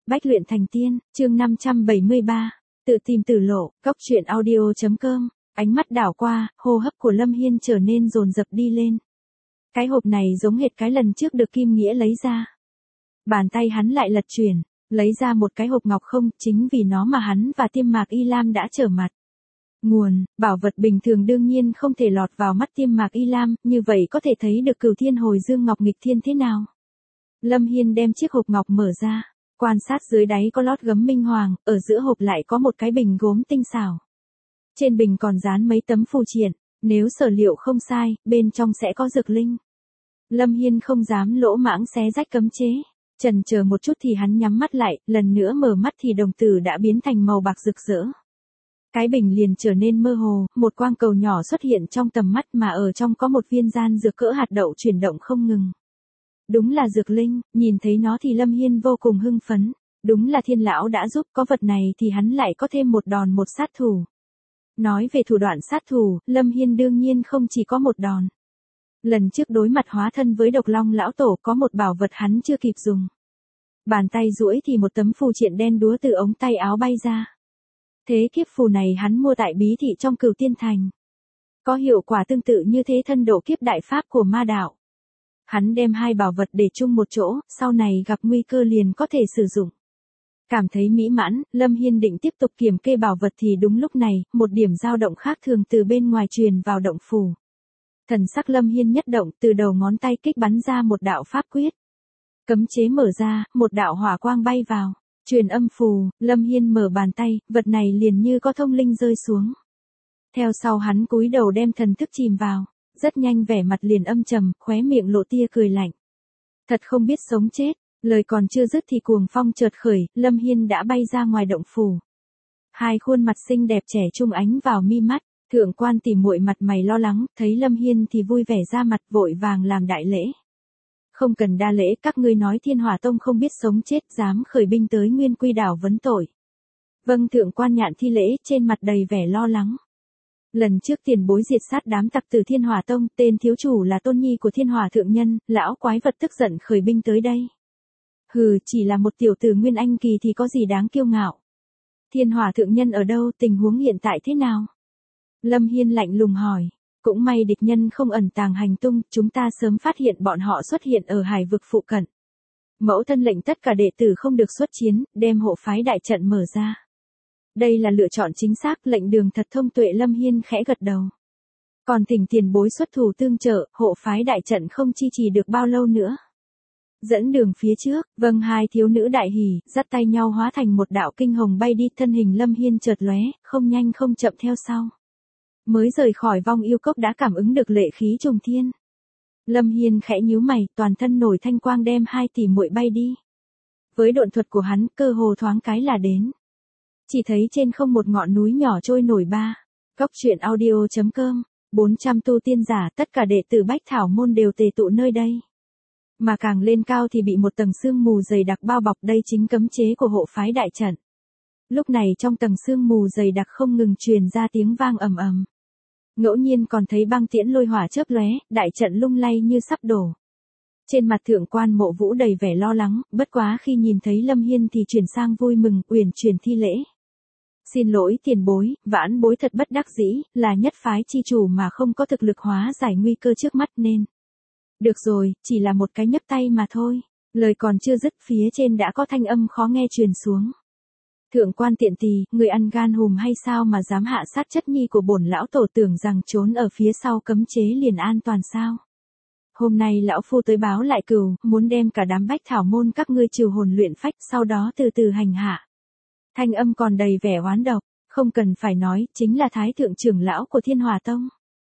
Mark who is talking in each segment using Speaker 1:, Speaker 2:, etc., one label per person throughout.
Speaker 1: Bách luyện thành tiên, chương 573, tự tìm tử lộ, Cốc truyện audio.com, ánh mắt đảo qua, hô hấp của Lâm Hiên trở nên dồn dập đi lên. Cái hộp này giống hệt cái lần trước được Kim Nghĩa lấy ra. Bàn tay hắn lại lật chuyển, lấy ra một cái hộp ngọc không, chính vì nó mà hắn và Tiêm Mạc Y Lam đã trở mặt. Nguồn, bảo vật bình thường đương nhiên không thể lọt vào mắt Tiêm Mạc Y Lam, như vậy có thể thấy được Cửu Thiên Hồi Dương Ngọc nghịch thiên thế nào. Lâm Hiên đem chiếc hộp ngọc mở ra, quan sát dưới đáy có lót gấm minh hoàng, ở giữa hộp lại có một cái bình gốm tinh xảo. Trên bình còn dán mấy tấm phù triện, nếu sở liệu không sai, bên trong sẽ có dược linh. Lâm Hiên không dám lỗ mãng xé rách cấm chế, chần chờ một chút thì hắn nhắm mắt lại, lần nữa mở mắt thì đồng tử đã biến thành màu bạc rực rỡ. Cái bình liền trở nên mơ hồ, một quang cầu nhỏ xuất hiện trong tầm mắt mà ở trong có một viên gian dược cỡ hạt đậu chuyển động không ngừng. Đúng là dược linh, nhìn thấy nó thì Lâm Hiên vô cùng hưng phấn, đúng là Thiên lão đã giúp, có vật này thì hắn lại có thêm một đòn một sát thủ. Nói về thủ đoạn sát thủ, Lâm Hiên đương nhiên không chỉ có một đòn. Lần trước đối mặt hóa thân với Độc Long lão tổ có một bảo vật hắn chưa kịp dùng. Bàn tay duỗi thì một tấm phù triện đen đúa từ ống tay áo bay ra. Thế kiếp phù này hắn mua tại bí thị trong Cửu Tiên Thành. Có hiệu quả tương tự như thế thân độ kiếp đại pháp của ma đạo. Hắn đem hai bảo vật để chung một chỗ, sau này gặp nguy cơ liền có thể sử dụng. Cảm thấy mỹ mãn, Lâm Hiên định tiếp tục kiểm kê bảo vật thì đúng lúc này, một điểm dao động khác thường từ bên ngoài truyền vào động phủ. Thần sắc Lâm Hiên nhất động, từ đầu ngón tay kích bắn ra một đạo pháp quyết. Cấm chế mở ra, một đạo hỏa quang bay vào, truyền âm phù, Lâm Hiên mở bàn tay, vật này liền như có thông linh rơi xuống. Theo sau hắn cúi đầu đem thần thức chìm vào, rất nhanh vẻ mặt liền âm trầm, khóe miệng lộ tia cười lạnh. Thật không biết sống chết, lời còn chưa dứt thì cuồng phong chợt khởi, Lâm Hiên đã bay ra ngoài động phủ. Hai khuôn mặt xinh đẹp trẻ trung ánh vào mi mắt, Thượng Quan Tỷ muội mặt mày lo lắng, thấy Lâm Hiên thì vui vẻ ra mặt vội vàng làm đại lễ. Không cần đa lễ, các ngươi nói Thiên Hỏa Tông không biết sống chết, dám khởi binh tới Nguyên Quy đảo vấn tội. Vâng, Thượng Quan Nhạn thi lễ, trên mặt đầy vẻ lo lắng. Lần trước tiền bối diệt sát đám tặc tử Thiên Hỏa Tông, tên thiếu chủ là tôn nhi của Thiên Hỏa thượng nhân, lão quái vật tức giận khởi binh tới đây. Hừ, chỉ là một tiểu tử Nguyên Anh kỳ thì có gì đáng kiêu ngạo. Thiên Hỏa thượng nhân ở đâu, tình huống hiện tại thế nào? Lâm Hiên lạnh lùng hỏi. Cũng may địch nhân không ẩn tàng hành tung, chúng ta sớm phát hiện bọn họ xuất hiện ở hải vực phụ cận. Mẫu thân lệnh tất cả đệ tử không được xuất chiến, đem hộ phái đại trận mở ra. Đây là lựa chọn chính xác, lệnh đường thật thông tuệ. Lâm Hiên khẽ gật đầu. Còn thỉnh tiền bối xuất thủ tương trợ, hộ phái đại trận không chi trì được bao lâu nữa. Dẫn đường phía trước, vâng, hai thiếu nữ đại hỉ, dắt tay nhau hóa thành một đạo kinh hồng bay đi, thân hình Lâm Hiên chợt lóe, không nhanh không chậm theo sau. Mới rời khỏi Vong Yêu Cốc đã cảm ứng được lệ khí trùng thiên. Lâm Hiên khẽ nhíu mày, toàn thân nổi thanh quang đem hai tỷ muội bay đi. Với độn thuật của hắn, cơ hồ thoáng cái là đến. Chỉ thấy trên không một ngọn núi nhỏ trôi nổi ba. Cốc truyện audio.com, 400 tu tiên giả, tất cả đệ tử Bách Thảo Môn đều tề tụ nơi đây. Mà càng lên cao thì bị một tầng sương mù dày đặc bao bọc, đây chính cấm chế của hộ phái đại trận. Lúc này trong tầng sương mù dày đặc không ngừng truyền ra tiếng vang ầm ầm. Ngẫu nhiên còn thấy băng tiễn lôi hỏa chớp lóe, đại trận lung lay như sắp đổ. Trên mặt Thượng Quan Mộ Vũ đầy vẻ lo lắng, bất quá khi nhìn thấy Lâm Hiên thì chuyển sang vui mừng, uyển chuyển thi lễ. Xin lỗi tiền bối, vãn bối thật bất đắc dĩ, là nhất phái chi chủ mà không có thực lực hóa giải nguy cơ trước mắt nên. Được rồi, chỉ là một cái nhấp tay mà thôi. Lời còn chưa dứt, phía trên đã có thanh âm khó nghe truyền xuống. Thượng Quan tiện tỳ, người ăn gan hùm hay sao mà dám hạ sát chất nhi của bổn lão tổ, tưởng rằng trốn ở phía sau cấm chế liền an toàn sao? Hôm nay lão phu tới báo lại cừu, muốn đem cả đám Bách Thảo Môn các ngươi trừ hồn luyện phách, sau đó từ từ hành hạ. Thanh âm còn đầy vẻ oán độc, không cần phải nói, chính là Thái thượng trưởng lão của Thiên Hỏa Tông.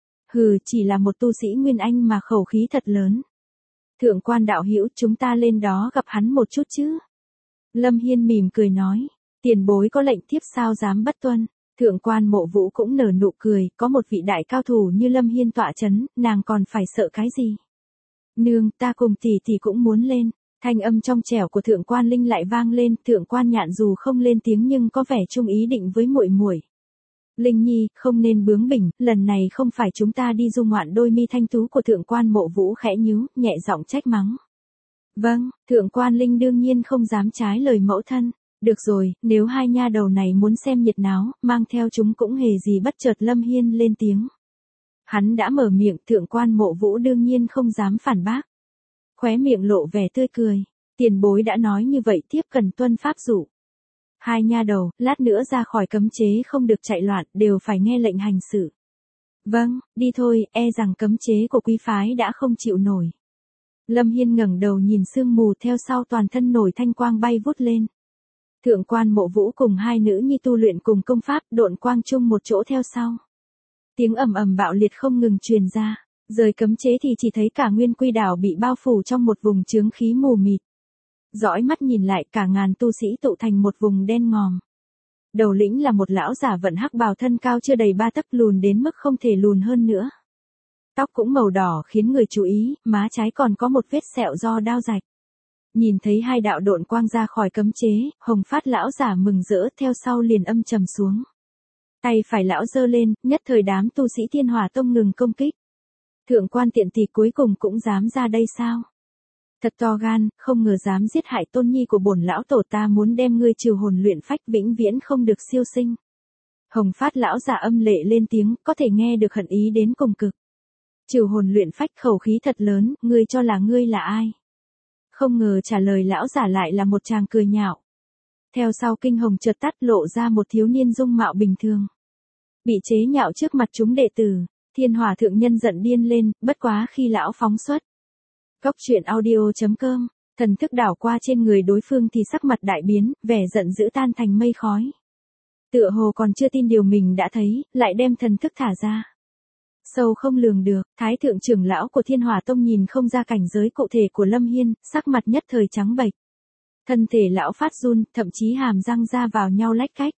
Speaker 1: Hừ, chỉ là một tu sĩ Nguyên Anh mà khẩu khí thật lớn. Thượng Quan đạo hữu, chúng ta lên đó gặp hắn một chút chứ? Lâm Hiên mỉm cười nói. Tiền bối có lệnh thiếp sao dám bất tuân. Thượng Quan Mộ Vũ cũng nở nụ cười, có một vị đại cao thủ như Lâm Hiên tọa chấn, nàng còn phải sợ cái gì? Nương, ta cùng tỷ tỷ cũng muốn lên. Thanh âm trong trẻo của Thượng Quan Linh lại vang lên, Thượng Quan Nhạn dù không lên tiếng nhưng có vẻ chung ý định với muội muội. Linh Nhi, không nên bướng bỉnh, lần này không phải chúng ta đi du ngoạn. Đôi mi thanh tú của Thượng Quan Mộ Vũ khẽ nhíu, nhẹ giọng trách mắng. Vâng, thượng quan Linh đương nhiên không dám trái lời mẫu thân. Được rồi, nếu hai nha đầu này muốn xem nhiệt náo, mang theo chúng cũng hề gì bất chợt Lâm Hiên lên tiếng. Hắn đã mở miệng, thượng quan Mộ Vũ đương nhiên không dám phản bác. Khóe miệng lộ vẻ tươi cười, tiền bối đã nói như vậy tiếp cần tuân pháp dụ. Hai nha đầu, lát nữa ra khỏi cấm chế không được chạy loạn, đều phải nghe lệnh hành sự. Vâng, đi thôi, e rằng cấm chế của quý phái đã không chịu nổi. Lâm Hiên ngẩng đầu nhìn sương mù theo sau toàn thân nổi thanh quang bay vút lên. Thượng quan Mộ Vũ cùng hai nữ nhi tu luyện cùng công pháp độn quang chung một chỗ theo sau. Tiếng ầm ầm bạo liệt không ngừng truyền ra, rời cấm chế thì chỉ thấy cả Nguyên Quy đảo bị bao phủ trong một vùng chướng khí mù mịt. Dõi mắt nhìn lại cả ngàn tu sĩ tụ thành một vùng đen ngòm. Đầu lĩnh là một lão giả vận hắc bào thân cao chưa đầy 3 tấc lùn đến mức không thể lùn hơn nữa. Tóc cũng màu đỏ khiến người chú ý, má trái còn có một vết sẹo do đao rạch. Nhìn thấy hai đạo độn quang ra khỏi cấm chế, Hồng Phát lão giả mừng rỡ theo sau liền âm trầm xuống. Tay phải lão giơ lên, nhất thời đám tu sĩ Thiên Hỏa Tông ngừng công kích. Thượng quan tiện tỷ cuối cùng cũng dám ra đây sao? Thật to gan, không ngờ dám giết hại tôn nhi của bổn lão tổ, ta muốn đem ngươi trừ hồn luyện phách vĩnh viễn không được siêu sinh. Hồng Phát lão giả âm lệ lên tiếng, có thể nghe được hận ý đến cùng cực. Trừ hồn luyện phách khẩu khí thật lớn, ngươi cho là ngươi là ai? Không ngờ trả lời lão giả lại là một chàng cười nhạo. Theo sau kinh hồng chợt tắt lộ ra một thiếu niên dung mạo bình thường. Bị chế nhạo trước mặt chúng đệ tử, Thiên Hỏa thượng nhân giận điên lên, bất quá khi lão phóng xuất. Góc truyện audio.com, thần thức đảo qua trên người đối phương thì sắc mặt đại biến, vẻ giận dữ tan thành mây khói. Tựa hồ còn chưa tin điều mình đã thấy, lại đem thần thức thả ra. Sâu không lường được, Thái thượng trưởng lão của Thiên Hỏa Tông nhìn không ra cảnh giới cụ thể của Lâm Hiên, sắc mặt nhất thời trắng bệch. Thân thể lão phát run, thậm chí hàm răng ra vào nhau lách cách.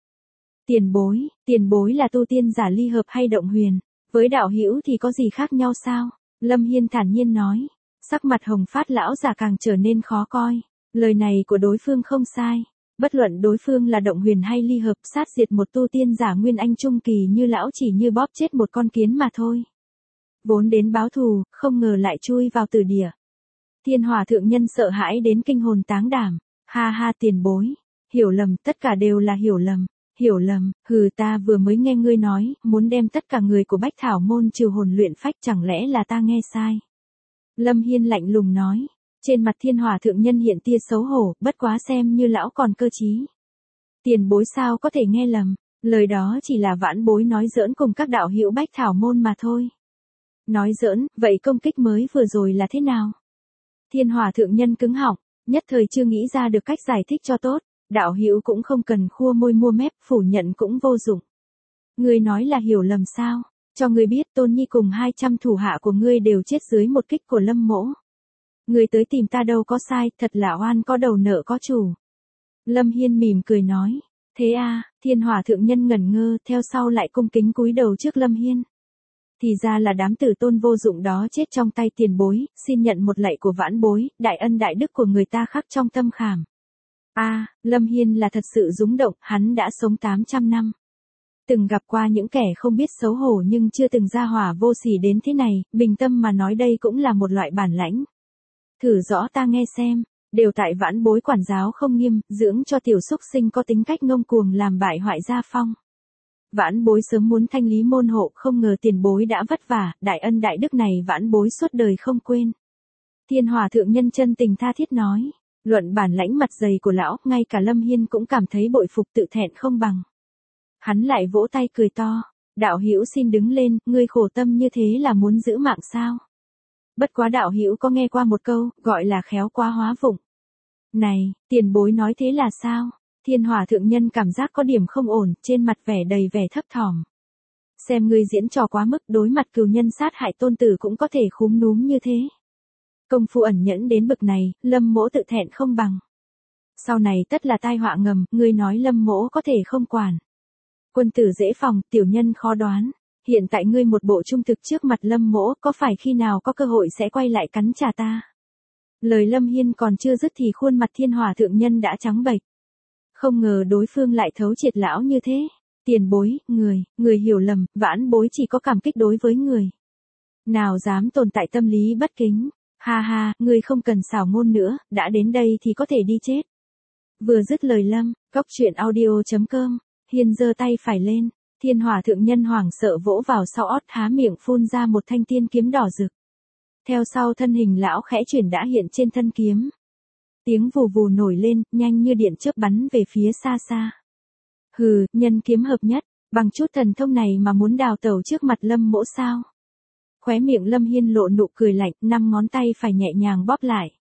Speaker 1: Tiền bối là tu tiên giả ly hợp hay động huyền, với đạo hữu thì có gì khác nhau sao? Lâm Hiên thản nhiên nói. Sắc mặt Hồng Phát lão giả càng trở nên khó coi. Lời này của đối phương không sai. Bất luận đối phương là động huyền hay ly hợp, sát diệt một tu tiên giả nguyên anh trung kỳ như lão chỉ như bóp chết một con kiến mà thôi. Vốn đến báo thù, không ngờ lại chui vào tử địa. Thiên Hỏa thượng nhân sợ hãi đến kinh hồn táng đảm. Ha ha, tiền bối. Hiểu lầm, tất cả đều là hiểu lầm. Hiểu lầm, hừ, ta vừa mới nghe ngươi nói, muốn đem tất cả người của Bách Thảo môn trừ hồn luyện phách, chẳng lẽ là ta nghe sai? Lâm Hiên lạnh lùng nói. Trên mặt Thiên Hỏa thượng nhân hiện tia xấu hổ, bất quá xem như lão còn cơ trí. Tiền bối sao có thể nghe lầm, lời đó chỉ là vãn bối nói giỡn cùng các đạo hữu Bách Thảo môn mà thôi. Nói giỡn, vậy công kích mới vừa rồi là thế nào? Thiên Hỏa thượng nhân cứng họng, nhất thời chưa nghĩ ra được cách giải thích cho tốt. Đạo hữu cũng không cần khua môi mua mép, phủ nhận cũng vô dụng. Ngươi nói là hiểu lầm sao? Cho ngươi biết Tôn Nhi cùng 200 thủ hạ của ngươi đều chết dưới một kích của Lâm mỗ. Ngươi tới tìm ta đâu có sai, thật là oan có đầu nợ có chủ. Lâm Hiên mỉm cười nói. Thế à, Thiên Hỏa thượng nhân ngẩn ngơ, theo sau lại cung kính cúi đầu trước Lâm Hiên. Thì ra là đám tử tôn vô dụng đó chết trong tay tiền bối, xin nhận một lạy của vãn bối, đại ân đại đức của người ta khắc trong tâm khảm. Lâm Hiên là thật sự rúng động, hắn đã sống 800 năm. Từng gặp qua những kẻ không biết xấu hổ nhưng chưa từng ra hỏa vô sỉ đến thế này, bình tâm mà nói đây cũng là một loại bản lãnh. Thử rõ ta nghe xem, đều tại vãn bối quản giáo không nghiêm, dưỡng cho tiểu xúc sinh có tính cách ngông cuồng làm bại hoại gia phong. Vãn bối sớm muốn thanh lý môn hộ, không ngờ tiền bối đã vất vả, đại ân đại đức này vãn bối suốt đời không quên. Thiên Hỏa thượng nhân chân tình tha thiết nói. Luận bản lãnh mặt dày của lão, ngay cả Lâm Hiên cũng cảm thấy bội phục tự thẹn không bằng. Hắn lại vỗ tay cười to, đạo hữu xin đứng lên, ngươi khổ tâm như thế là muốn giữ mạng sao? Bất quá đạo hữu có nghe qua một câu, gọi là khéo quá hóa vụng. Này, tiền bối nói thế là sao? Thiên Hỏa thượng nhân cảm giác có điểm không ổn, trên mặt vẻ đầy vẻ thấp thỏm. Xem ngươi diễn trò quá mức, đối mặt cừu nhân sát hại tôn tử cũng có thể khúm núm như thế. Công phu ẩn nhẫn đến bực này, Lâm mỗ tự thẹn không bằng. Sau này tất là tai họa ngầm, ngươi nói Lâm mỗ có thể không quản. Quân tử dễ phòng, tiểu nhân khó đoán. Hiện tại ngươi một bộ trung thực trước mặt Lâm mỗ, có phải khi nào có cơ hội sẽ quay lại cắn trả ta? Lời Lâm Hiên còn chưa dứt thì khuôn mặt Thiên Hỏa thượng nhân đã trắng bệch. Không ngờ đối phương lại thấu triệt lão như thế. Tiền bối, người hiểu lầm, vãn bối chỉ có cảm kích đối với người. Nào dám tồn tại tâm lý bất kính. Ha ha, ngươi không cần xảo ngôn nữa, đã đến đây thì có thể đi chết. Vừa dứt lời Lâm, cóc truyện audio.com, Hiên giơ tay phải lên, Thiên Hỏa thượng nhân hoảng sợ vỗ vào sau ót há miệng phun ra một thanh tiên kiếm đỏ rực. Theo sau thân hình lão khẽ chuyển đã hiện trên thân kiếm. Tiếng vù vù nổi lên, nhanh như điện chớp bắn về phía xa xa. Hừ, nhân kiếm hợp nhất, bằng chút thần thông này mà muốn đào tẩu trước mặt Lâm Mỗ sao? Khóe miệng Lâm Hiên lộ nụ cười lạnh, 5 ngón tay phải nhẹ nhàng bóp lại.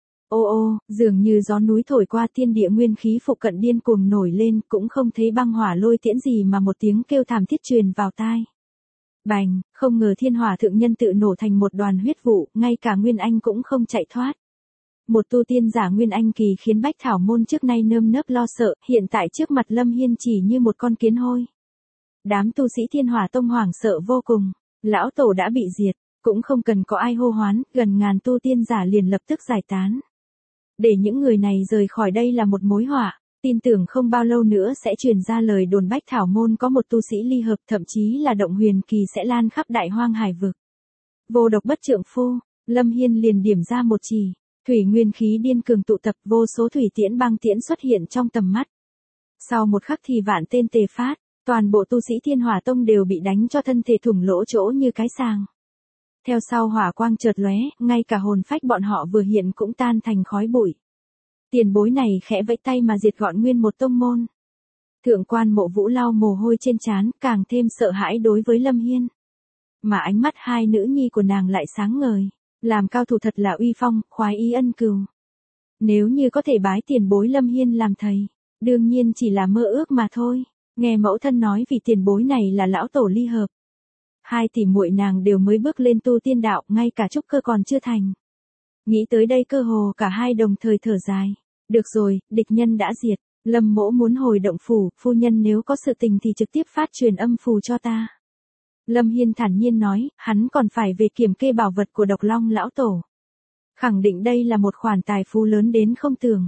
Speaker 1: Ô ô, dường như gió núi thổi qua thiên địa nguyên khí phụ cận điên cuồng nổi lên, cũng không thấy băng hỏa lôi tiễn gì mà một tiếng kêu thảm thiết truyền vào tai. Bành, không ngờ Thiên Hỏa thượng nhân tự nổ thành một đoàn huyết vụ, ngay cả Nguyên Anh cũng không chạy thoát. Một tu tiên giả Nguyên Anh kỳ khiến Bách Thảo môn trước nay nơm nớp lo sợ, hiện tại trước mặt Lâm Hiên chỉ như một con kiến hôi. Đám tu sĩ Thiên Hỏa tông hoảng sợ vô cùng, lão tổ đã bị diệt, cũng không cần có ai hô hoán, gần ngàn tu tiên giả liền lập tức giải tán. Để những người này rời khỏi đây là một mối họa, tin tưởng không bao lâu nữa sẽ truyền ra lời đồn Bách Thảo môn có một tu sĩ ly hợp, thậm chí là động huyền kỳ sẽ lan khắp đại hoang hải vực. Vô độc bất trượng phu, Lâm Hiên liền điểm ra một chỉ, thủy nguyên khí điên cường tụ tập, vô số thủy tiễn băng tiễn xuất hiện trong tầm mắt. Sau một khắc thì vạn tên tề phát, toàn bộ tu sĩ Thiên Hỏa tông đều bị đánh cho thân thể thủng lỗ chỗ như cái sàng. Theo sau hỏa quang chợt lóe, ngay cả hồn phách bọn họ vừa hiện cũng tan thành khói bụi. Tiền bối này khẽ vẫy tay mà diệt gọn nguyên một tông môn. Thượng quan Mộ Vũ lau mồ hôi trên trán, càng thêm sợ hãi đối với Lâm Hiên. Mà ánh mắt hai nữ nhi của nàng lại sáng ngời, làm cao thủ thật là uy phong, khoái ý ân cừu. Nếu như có thể bái tiền bối Lâm Hiên làm thầy, đương nhiên chỉ là mơ ước mà thôi. Nghe mẫu thân nói vì tiền bối này là lão tổ ly hợp. Hai tỷ muội nàng đều mới bước lên tu tiên đạo, ngay cả trúc cơ còn chưa thành. Nghĩ tới đây cơ hồ cả hai đồng thời thở dài. Được rồi, địch nhân đã diệt, Lâm Mỗ muốn hồi động phủ, phu nhân nếu có sự tình thì trực tiếp phát truyền âm phù cho ta. Lâm Hiên thản nhiên nói, hắn còn phải về kiểm kê bảo vật của Độc Long lão tổ. Khẳng định đây là một khoản tài phú lớn đến không tưởng.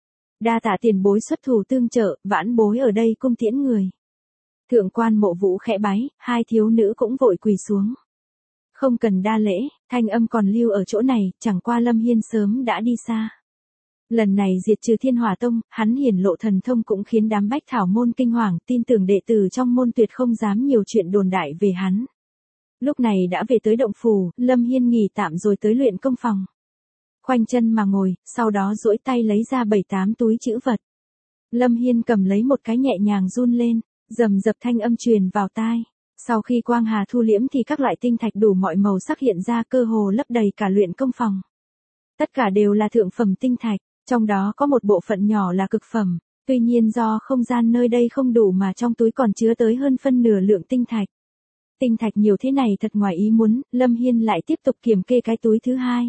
Speaker 1: Đa tạ tiền bối xuất thủ tương trợ, vãn bối ở đây cung tiễn người. Thượng quan Mộ Vũ khẽ bái, hai thiếu nữ cũng vội quỳ xuống. Không cần đa lễ, thanh âm còn lưu ở chỗ này, chẳng qua Lâm Hiên sớm đã đi xa. Lần này diệt trừ Thiên Hỏa tông, hắn hiển lộ thần thông cũng khiến đám Bách Thảo môn kinh hoàng, tin tưởng đệ tử trong môn tuyệt không dám nhiều chuyện đồn đại về hắn. Lúc này đã về tới động phủ, Lâm Hiên nghỉ tạm rồi tới luyện công phòng. Khoanh chân mà ngồi, sau đó duỗi tay lấy ra 7-8 túi trữ vật. Lâm Hiên cầm lấy một cái nhẹ nhàng run lên, rầm rập thanh âm truyền vào tai. Sau khi quang hà thu liễm thì các loại tinh thạch đủ mọi màu sắc hiện ra, cơ hồ lấp đầy cả luyện công phòng. Tất cả đều là thượng phẩm tinh thạch, trong đó có một bộ phận nhỏ là cực phẩm, tuy nhiên do không gian nơi đây không đủ mà trong túi còn chứa tới hơn phân nửa lượng tinh thạch. Tinh thạch nhiều thế này thật ngoài ý muốn, Lâm Hiên lại tiếp tục kiểm kê cái túi thứ hai.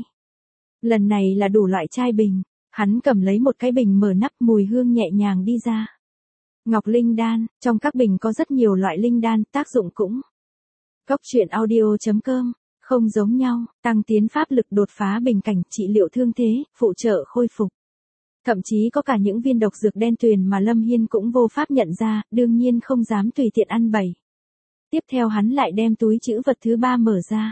Speaker 1: Lần này là đủ loại chai bình, hắn cầm lấy một cái bình mở nắp, mùi hương nhẹ nhàng đi ra. Ngọc linh đan, trong các bình có rất nhiều loại linh đan, tác dụng cũng. Cóc truyện audio.com, không giống nhau, tăng tiến pháp lực, đột phá bình cảnh, trị liệu thương thế, phụ trợ khôi phục. Thậm chí có cả những viên độc dược đen tuyền mà Lâm Hiên cũng vô pháp nhận ra, đương nhiên không dám tùy tiện ăn bày. Tiếp theo hắn lại đem túi trữ vật thứ ba mở ra.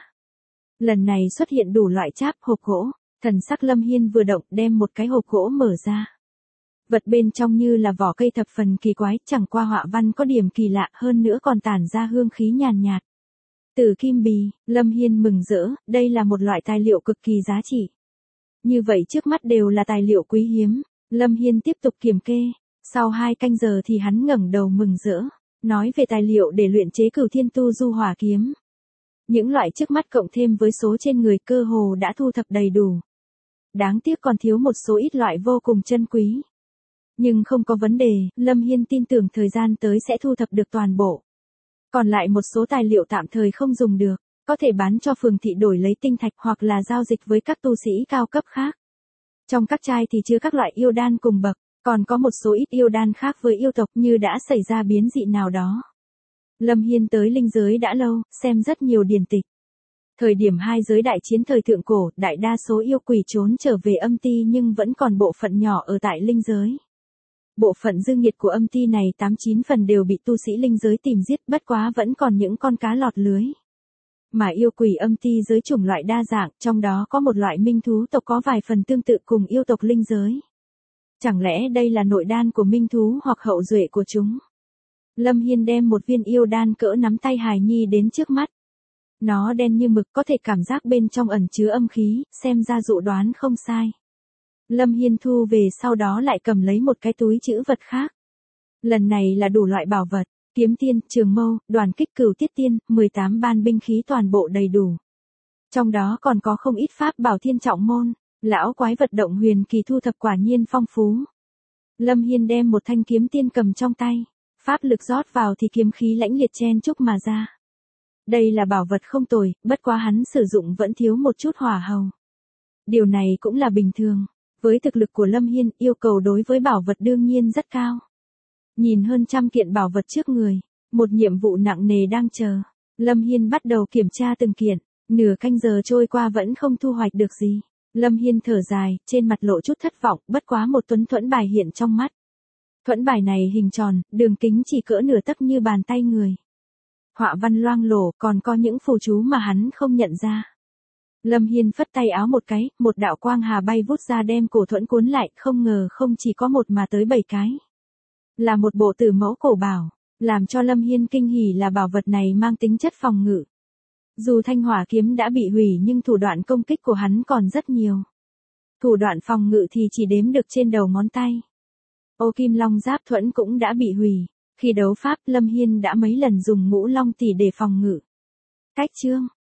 Speaker 1: Lần này xuất hiện đủ loại cháp, hộp gỗ, thần sắc Lâm Hiên vừa động đem một cái hộp gỗ mở ra. Vật bên trong như là vỏ cây thập phần kỳ quái, chẳng qua họa văn có điểm kỳ lạ, hơn nữa còn tản ra hương khí nhàn nhạt. Tử kim bì, Lâm Hiên mừng rỡ, đây là một loại tài liệu cực kỳ giá trị. Như vậy trước mắt đều là tài liệu quý hiếm, Lâm Hiên tiếp tục kiểm kê, sau 2 canh giờ thì hắn ngẩng đầu mừng rỡ, nói về tài liệu để luyện chế Cửu Thiên Tu Du Hỏa kiếm. Những loại trước mắt cộng thêm với số trên người cơ hồ đã thu thập đầy đủ. Đáng tiếc còn thiếu một số ít loại vô cùng chân quý. Nhưng không có vấn đề, Lâm Hiên tin tưởng thời gian tới sẽ thu thập được toàn bộ. Còn lại một số tài liệu tạm thời không dùng được, có thể bán cho phường thị đổi lấy tinh thạch hoặc là giao dịch với các tu sĩ cao cấp khác. Trong các chai thì chứa các loại yêu đan cùng bậc, còn có một số ít yêu đan khác với yêu tộc như đã xảy ra biến dị nào đó. Lâm Hiên tới linh giới đã lâu, xem rất nhiều điển tịch. Thời điểm hai giới đại chiến thời thượng cổ, đại đa số yêu quỷ trốn trở về âm ti nhưng vẫn còn bộ phận nhỏ ở tại linh giới. Bộ phận dư nghiệt của âm ti này 89 phần đều bị tu sĩ linh giới tìm giết, bất quá vẫn còn những con cá lọt lưới. Mà yêu quỷ âm ti giới chủng loại đa dạng, trong đó có một loại minh thú tộc có vài phần tương tự cùng yêu tộc linh giới. Chẳng lẽ đây là nội đan của minh thú hoặc hậu duệ của chúng? Lâm Hiên đem một viên yêu đan cỡ nắm tay hài nhi đến trước mắt. Nó đen như mực, có thể cảm giác bên trong ẩn chứa âm khí, xem ra dự đoán không sai. Lâm Hiên thu về, sau đó lại cầm lấy một cái túi trữ vật khác. Lần này là đủ loại bảo vật, kiếm tiên, trường mâu, đoàn kích, cửu tiết tiên, 18 ban binh khí toàn bộ đầy đủ. Trong đó còn có không ít pháp bảo thiên trọng môn, lão quái vật động huyền kỳ thu thập quả nhiên phong phú. Lâm Hiên đem một thanh kiếm tiên cầm trong tay, pháp lực rót vào thì kiếm khí lãnh liệt chen chúc mà ra. Đây là bảo vật không tồi, bất quá hắn sử dụng vẫn thiếu một chút hỏa hầu. Điều này cũng là bình thường, với thực lực của Lâm Hiên, yêu cầu đối với bảo vật đương nhiên rất cao. Nhìn hơn trăm kiện bảo vật trước người, một nhiệm vụ nặng nề đang chờ. Lâm Hiên bắt đầu kiểm tra từng kiện, nửa canh giờ trôi qua vẫn không thu hoạch được gì. Lâm Hiên thở dài, trên mặt lộ chút thất vọng, bất quá một thuẫn bài hiện trong mắt. Thuẫn bài này hình tròn, đường kính chỉ cỡ nửa tấc như bàn tay người. Họa văn loang lổ, còn có những phù chú mà hắn không nhận ra. Lâm Hiên phất tay áo một cái, một đạo quang hà bay vút ra đem cổ thuẫn cuốn lại, không ngờ không chỉ có một mà tới 7 cái. Là một bộ tử mẫu cổ bảo, làm cho Lâm Hiên kinh hỉ là bảo vật này mang tính chất phòng ngự. Dù thanh hỏa kiếm đã bị hủy nhưng thủ đoạn công kích của hắn còn rất nhiều. Thủ đoạn phòng ngự thì chỉ đếm được trên đầu ngón tay. Ô kim long giáp thuẫn cũng đã bị hủy. Khi đấu pháp, Lâm Hiên đã mấy lần dùng ngũ long tỷ để phòng ngự. Cách chương